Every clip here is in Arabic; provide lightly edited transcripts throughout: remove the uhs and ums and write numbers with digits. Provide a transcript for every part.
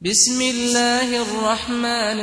بسم الله الرحمن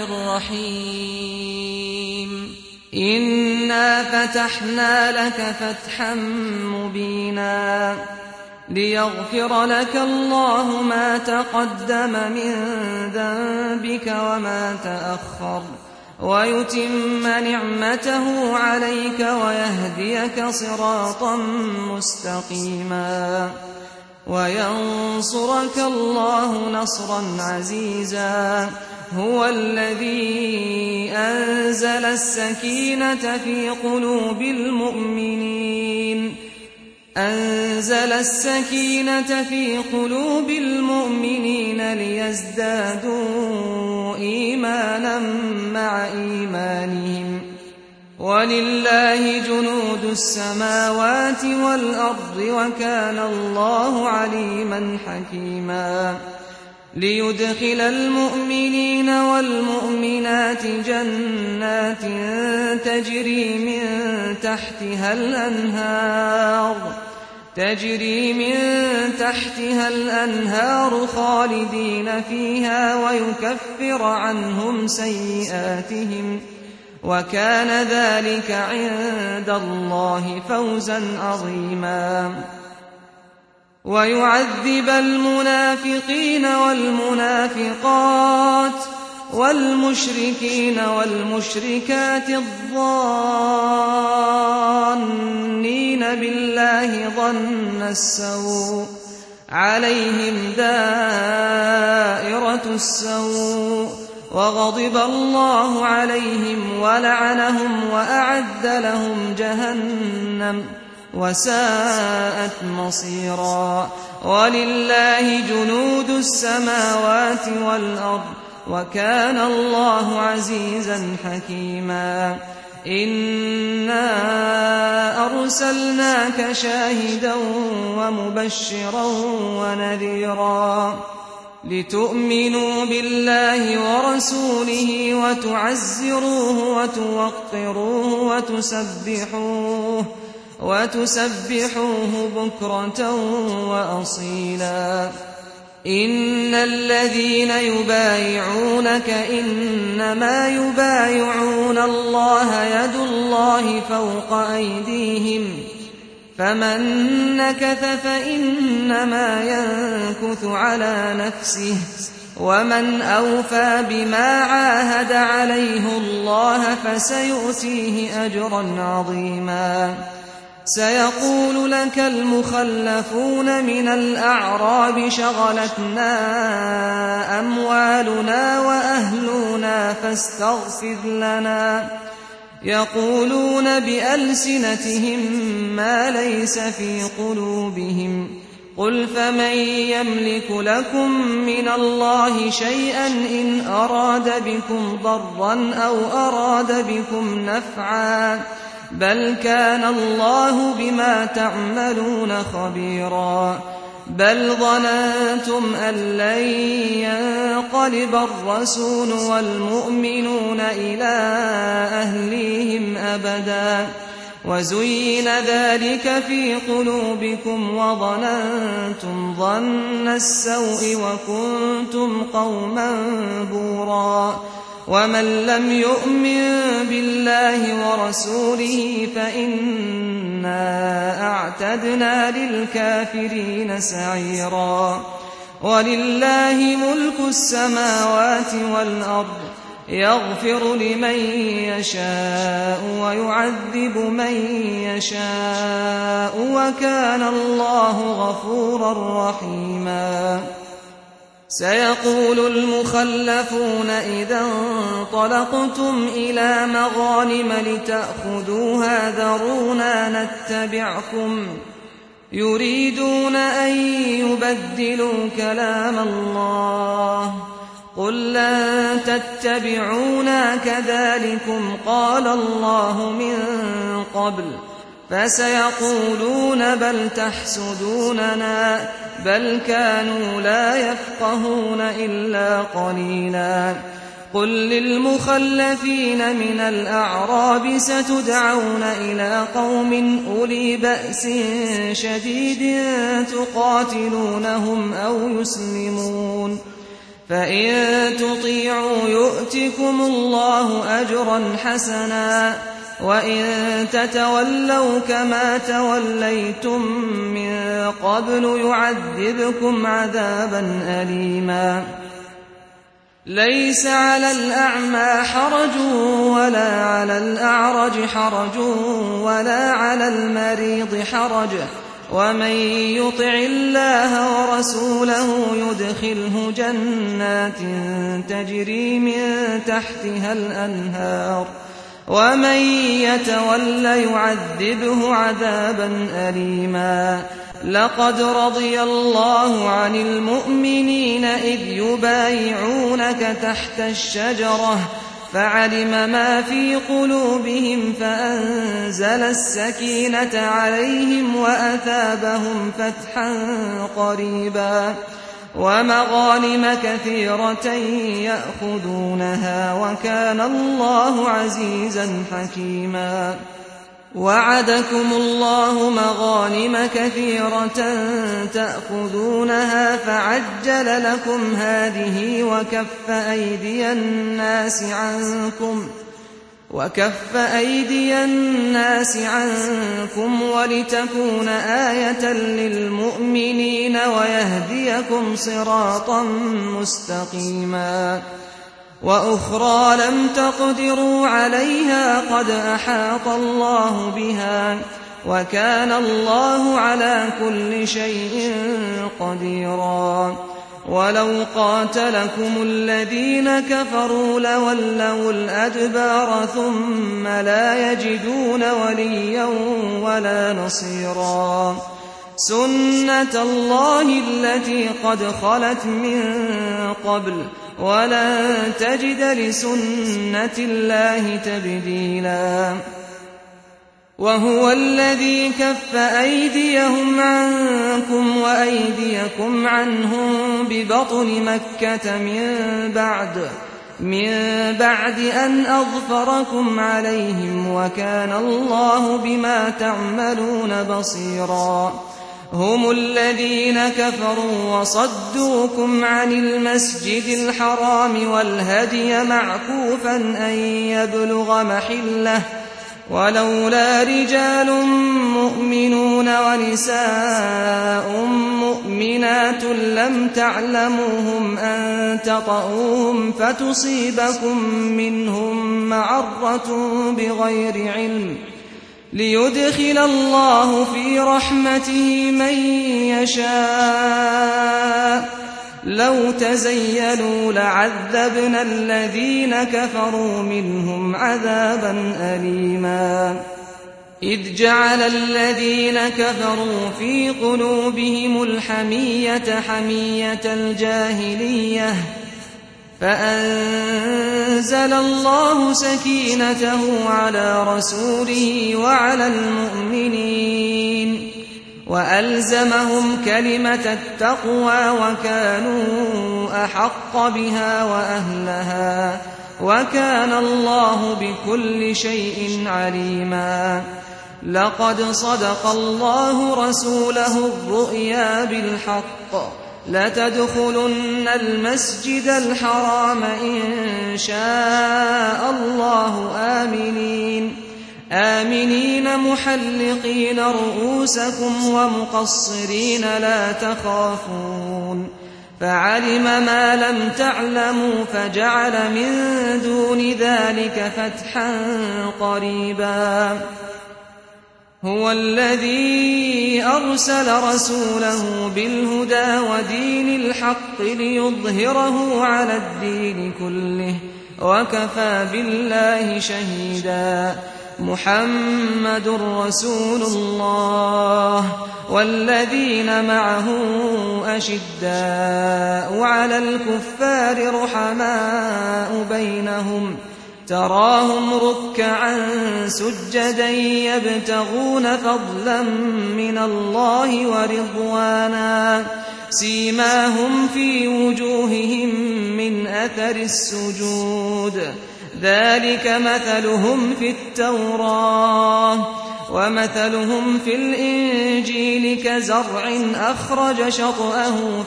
الرحيم إنا فتحنا لك فتحا مبينا ليغفر لك الله ما تقدم من ذنبك وما تأخر ويتم نعمته عليك ويهديك صراطا مستقيما وينصرك الله نصرا عزيزا هو الذي أنزل السكينة في قلوب المؤمنين ليزدادوا إيمانا مع إيمانهم ولله جنود السماوات والأرض وكان الله عليما حكيما ليدخل المؤمنين والمؤمنات جنات تجري من تحتها الأنهار خالدين فيها ويكفر عنهم سيئاتهم وكان ذلك عند الله فوزا عظيما ويعذب المنافقين والمنافقات والمشركين والمشركات الظانين بالله ظن السوء عليهم دائرة السوء وغضب الله عليهم ولعنهم وأعد لهم جهنم وساءت مصيرا ولله جنود السماوات والأرض وكان الله عزيزا حكيما إنا أرسلناك شاهدا ومبشرا ونذيرا لتؤمنوا بالله ورسوله وتعزروه وتوقروه وتسبحوه بكرة وأصيلا إن الذين يبايعونك إنما يبايعون الله يد الله فوق أيديهم فمن نكث فإنما ينكث على نفسه ومن أوفى بما عاهد عليه الله فسيؤتيه أجرا عظيما سيقول لك المخلفون من الأعراب شغلتنا أموالنا وأهلنا فاستغفر لنا يقولون بألسنتهم ما ليس في قلوبهم قل فمن يملك لكم من الله شيئا إن أراد بكم ضرا أو أراد بكم نفعا بل كان الله بما تعملون خبيرا بل ظننتم أن لن ينقلب الرسول والمؤمنون إلى أهليهم أبدا وزين ذلك في قلوبكم وظننتم ظن السوء وكنتم قوما بورا ومن لم يؤمن بالله ورسوله فإنا أعتدنا للكافرين سعيرا ولله ملك السماوات والأرض يغفر لمن يشاء ويعذب من يشاء وكان الله غفورا رحيما سيقول المخلفون إذا انطلقتم إلى مغانم لتأخذوها ذرونا نتبعكم يريدون أن يبدلوا كلام الله قل لن تتبعونا كذلكم قال الله من قبل فسيقولون بل تحسدوننا بل كانوا لا يفقهون إلا قليلا قل للمخلفين من الأعراب ستدعون إلى قوم أولي بأس شديد تقاتلونهم أو يسلمون فإن تطيعوا يؤتكم الله أجرا حسنا وإن تتولوا كما توليتم من قبل يعذبكم عذابا أليما ليس على الأعمى حرج ولا على الأعرج حرج ولا على المريض حرج ومن يطع الله ورسوله يدخله جنات تجري من تحتها الأنهار ومن يتول يعذبه عذابا أليما لقد رضي الله عن المؤمنين إذ يبايعونك تحت الشجرة فعلم ما في قلوبهم فأنزل السكينة عليهم وأثابهم فتحا قريبا ومغانم كثيرة يأخذونها وكان الله عزيزا حكيما وعدكم الله مغانم كثيرة تأخذونها فعجل لكم هذه وكف أيدي الناس عنكم ولتكون آية للمؤمنين ويهديكم صراطا مستقيما وأخرى لم تقدروا عليها قد أحاط الله بها وكان الله على كل شيء قديرا ولو قاتلكم الذين كفروا لولوا الأدبار ثم لا يجدون وليا ولا نصيرا سنة الله التي قد خلت من قبل ولن تجد لسنة الله تبديلا وهو الذي كف أيديهم عنكم وأيديكم عنهم ببطن مكة من بعد أن أظفركم عليهم وكان الله بما تعملون بصيرا هم الذين كفروا وصدوكم عن المسجد الحرام والهدي معكوفا أن يبلغ محله ولولا رجال مؤمنون ونساء مؤمنات لم تعلموهم أن تطؤوهم فتصيبكم منهم معرة بغير علم ليدخل الله في رحمته من يشاء لو تزيلوا لعذبنا الذين كفروا منهم عذابا أليما إذ جعل الذين كفروا في قلوبهم الحمية حمية الجاهلية فأنزل الله سكينته على رسوله وعلى المؤمنين وألزمهم كلمة التقوى وكانوا أحق بها وأهلها وكان الله بكل شيء عليما لقد صدق الله رسوله الرؤيا بالحق لتدخلن المسجد الحرام إن شاء الله آمنين محلقين رؤوسكم ومقصرين لا تخافون فعلم ما لم تعلموا فجعل من دون ذلك فتحا قريبا هو الذي أرسل رسوله بالهدى ودين الحق ليظهره على الدين كله وكفى بالله شهيدا محمد رسول الله والذين معه أشداء على الكفار رحماء بينهم تراهم ركعا سجدا يبتغون فضلا من الله ورضوانا سيماهم في وجوههم من أثر السجود ذلك مثلهم في التوراة ومثلهم في الإنجيل كزرع أخرج شطأه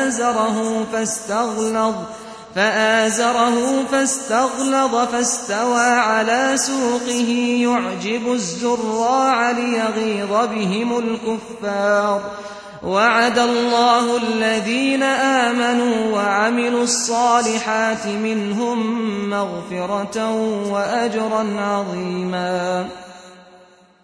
فآزره فاستغلظ فاستوى على سوقه يعجب الزراع ليغيظ بهم الكفار. وعد الله الذين آمنوا وعملوا الصالحات منهم مغفرة وأجرا عظيما.